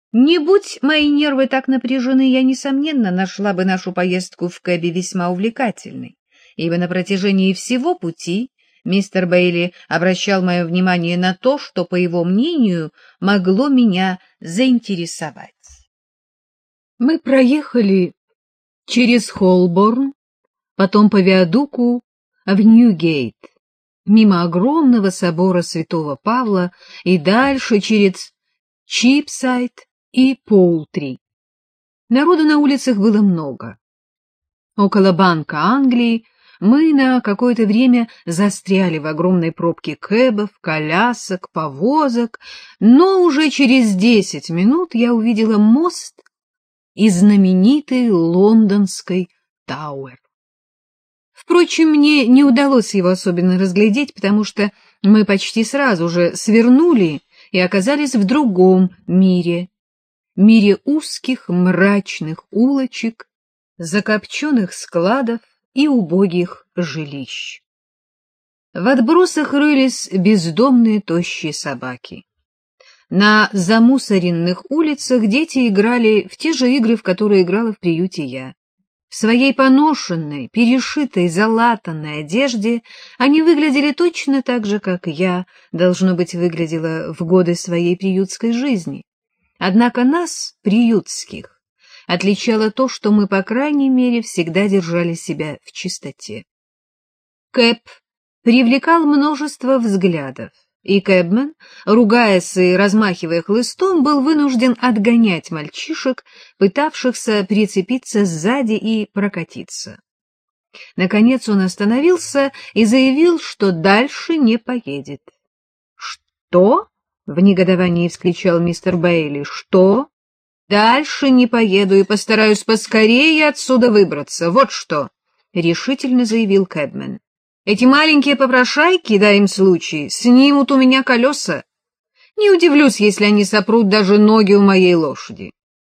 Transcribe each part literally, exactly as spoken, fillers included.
Не будь мои нервы так напряжены, я, несомненно, нашла бы нашу поездку в кэбе весьма увлекательной, ибо на протяжении всего пути мистер Бейли обращал мое внимание на то, что, по его мнению, могло меня заинтересовать. Мы проехали через Холборн, потом по виадуку в Ньюгейт, мимо огромного собора святого Павла и дальше через Чипсайд и Поултри. Народу на улицах было много. Около Банка Англии мы на какое-то время застряли в огромной пробке кэбов, колясок, повозок, но уже через десять минут я увидела мост и знаменитый лондонский Тауэр. Впрочем, мне не удалось его особенно разглядеть, потому что мы почти сразу же свернули и оказались в другом мире, мире узких мрачных улочек, закопченных складов и убогих жилищ. В отбросах рылись бездомные тощие собаки. На замусоренных улицах дети играли в те же игры, в которые играла в приюте я. В своей поношенной, перешитой, залатанной одежде они выглядели точно так же, как я, должно быть, выглядела в годы своей приютской жизни. Однако нас, приютских, отличало то, что мы, по крайней мере, всегда держали себя в чистоте. Кэб привлекал множество взглядов, и кэбмен, ругаясь и размахивая хлыстом, был вынужден отгонять мальчишек, пытавшихся прицепиться сзади и прокатиться. Наконец он остановился и заявил, что дальше не поедет. — Что? — в негодовании вскричал мистер Бейли. — Что? — Дальше не поеду и постараюсь поскорее отсюда выбраться. Вот что! — решительно заявил кэбмен. Эти маленькие попрошайки, дай им случай, снимут у меня колеса. Не удивлюсь, если они сопрут даже ноги у моей лошади.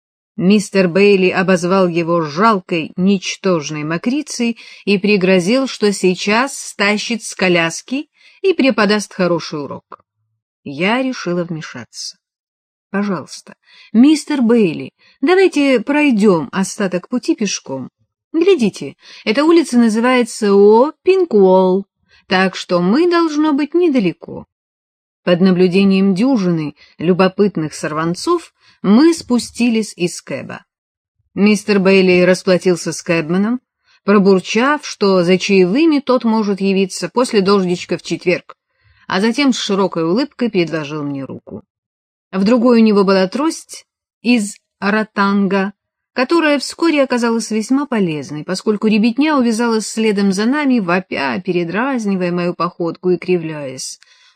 Мистер Бейли обозвал его жалкой, ничтожной мокрицей и пригрозил, что сейчас стащит с коляски и преподаст хороший урок. Я решила вмешаться. Пожалуйста, мистер Бейли, давайте пройдем остаток пути пешком. Глядите, эта улица называется О-Пинкуолл, так что мы, должно быть, недалеко. Под наблюдением дюжины любопытных сорванцов мы спустились из кэба. Мистер Бейли расплатился с кэбменом, пробурчав, что за чаевыми тот может явиться после дождичка в четверг, а затем с широкой улыбкой предложил мне руку. В другой у него была трость из ротанга, которая вскоре оказалась весьма полезной, поскольку ребятня увязалась следом за нами, вопя, передразнивая мою походку и кривляясь.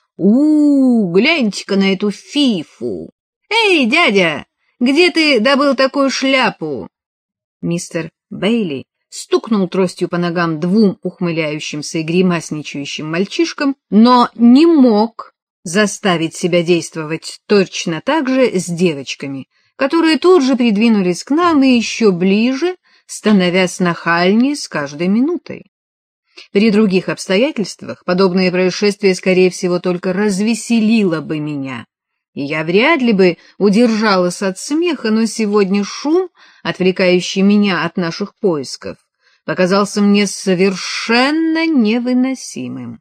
у, -у гляньте-ка на эту фифу! Эй, дядя, где ты добыл такую шляпу? Мистер Бейли стукнул тростью по ногам двум ухмыляющимся и гримасничающим мальчишкам, но не мог заставить себя действовать точно так же с девочками, которые тут же придвинулись к нам и еще ближе, становясь нахальнее с каждой минутой. При других обстоятельствах подобное происшествие, скорее всего, только развеселило бы меня, и я вряд ли бы удержалась от смеха, но сегодня шум, отвлекающий меня от наших поисков, показался мне совершенно невыносимым.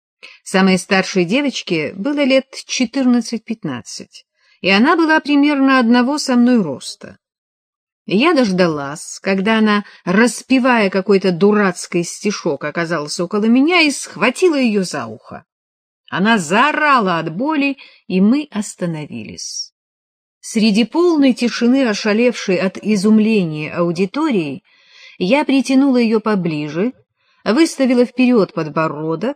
Самой старшей девочке было лет четырнадцать-пятнадцать. И она была примерно одного со мной роста. Я дождалась, когда она, распевая какой-то дурацкий стишок, оказалась около меня и схватила ее за ухо. Она заорала от боли, и мы остановились. Среди полной тишины, ошалевшей от изумления аудитории, я притянула ее поближе, выставила вперед подбородок,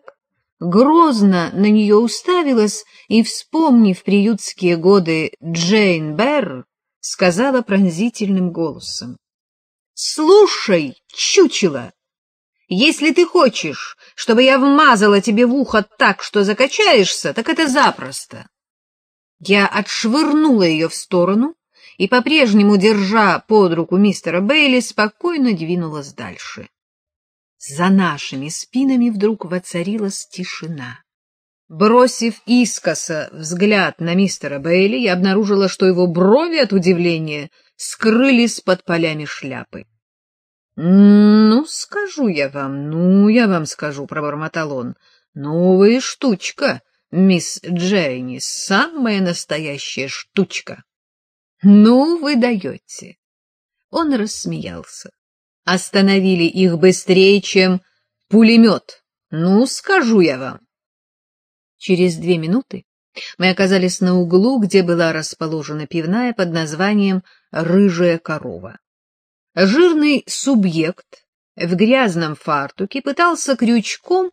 грозно на нее уставилась и, вспомнив приютские годы Джейн Берр, сказала пронзительным голосом: «Слушай, чучело, если ты хочешь, чтобы я вмазала тебе в ухо так, что закачаешься, так это запросто». Я отшвырнула ее в сторону и, по-прежнему держа под руку мистера Бейли, спокойно двинулась дальше. За нашими спинами вдруг воцарилась тишина. Бросив искоса взгляд на мистера Бейли, я обнаружила, что его брови от удивления скрылись под полями шляпы. — Ну, скажу я вам, ну, я вам скажу, — пробормотал он. — Новая штучка, мисс Джейни, самая настоящая штучка. — Ну, вы даете. Он рассмеялся. Остановили их быстрее, чем пулемет. Ну, скажу я вам. Через две минуты мы оказались на углу, где была расположена пивная под названием «Рыжая корова». Жирный субъект в грязном фартуке пытался крючком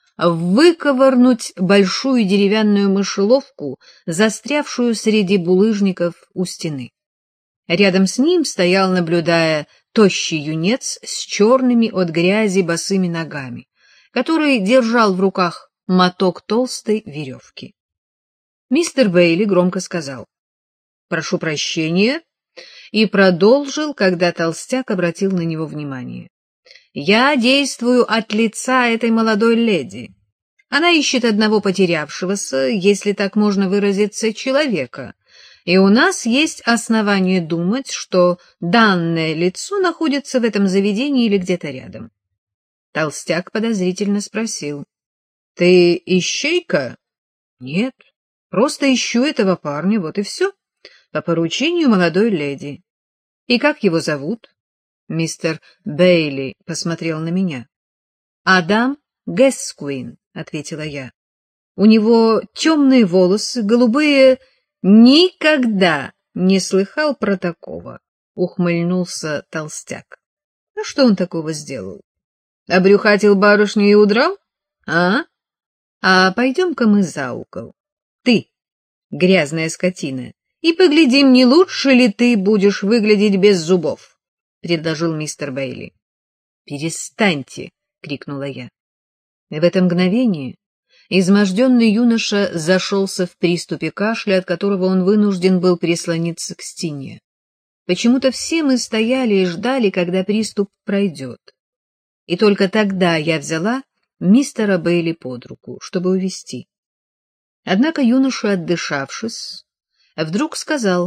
выковырнуть большую деревянную мышеловку, застрявшую среди булыжников у стены. Рядом с ним стоял, наблюдая, тощий юнец с черными от грязи босыми ногами, который держал в руках моток толстой веревки. Мистер Бейли громко сказал: «Прошу прощения», и продолжил, когда толстяк обратил на него внимание. «Я действую от лица этой молодой леди. Она ищет одного потерявшегося, если так можно выразиться, человека, и у нас есть основания думать, что данное лицо находится в этом заведении или где-то рядом». Толстяк подозрительно спросил: «Ты ищейка?» «Нет, просто ищу этого парня, вот и все, по поручению молодой леди». «И как его зовут?» Мистер Бейли посмотрел на меня. «Адам Гэскуин», — ответила я. «У него темные волосы, голубые...» «Никогда не слыхал про такого», — ухмыльнулся толстяк. «А что он такого сделал? Обрюхатил барышню и удрал? А? А пойдем-ка мы за угол. Ты, грязная скотина, и поглядим, не лучше ли ты будешь выглядеть без зубов», — предложил мистер Бейли. «Перестаньте», — крикнула я. В это мгновение изможденный юноша зашелся в приступе кашля, от которого он вынужден был прислониться к стене. Почему-то все мы стояли и ждали, когда приступ пройдет. И только тогда я взяла мистера Бейли под руку, чтобы увести. Однако юноша, отдышавшись, вдруг сказал: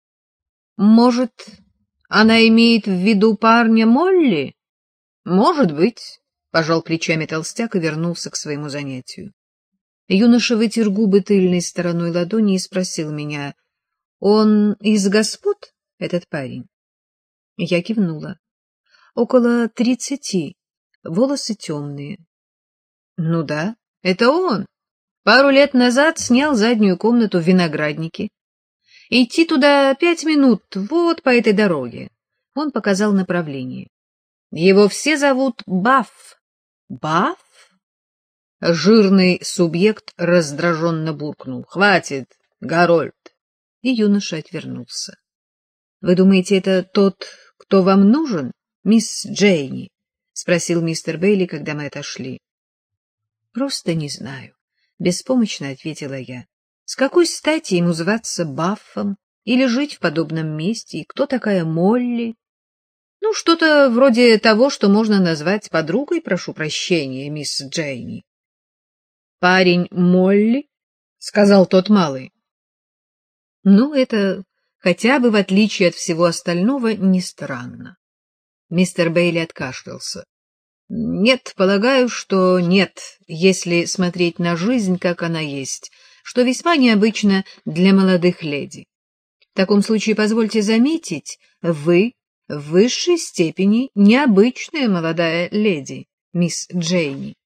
«Может, она имеет в виду парня Молли?» «Может быть», — пожал плечами толстяк и вернулся к своему занятию. Юноша вытер губы тыльной стороной ладони и спросил меня: «Он из господ, этот парень?» Я кивнула. «Около тридцати, волосы темные». «Ну да, это он. Пару лет назад снял заднюю комнату в винограднике. Идти туда пять минут, вот по этой дороге». Он показал направление. «Его все зовут Бафф». «Бафф?» Жирный субъект раздраженно буркнул: «Хватит, Гарольд!» И юноша отвернулся. «Вы думаете, это тот, кто вам нужен, мисс Джейни?» — спросил мистер Бейли, когда мы отошли. «Просто не знаю», — беспомощно ответила я. «С какой стати ему зваться Баффом или жить в подобном месте? И кто такая Молли?» «Ну, что-то вроде того, что можно назвать подругой, прошу прощения, мисс Джейни». «Парень Молли?» — сказал тот малый. «Ну, это хотя бы, в отличие от всего остального, не странно». Мистер Бейли откашлялся. «Нет, полагаю, что нет, если смотреть на жизнь, как она есть, что весьма необычно для молодых леди. В таком случае, позвольте заметить, вы в высшей степени необычная молодая леди, мисс Джейни».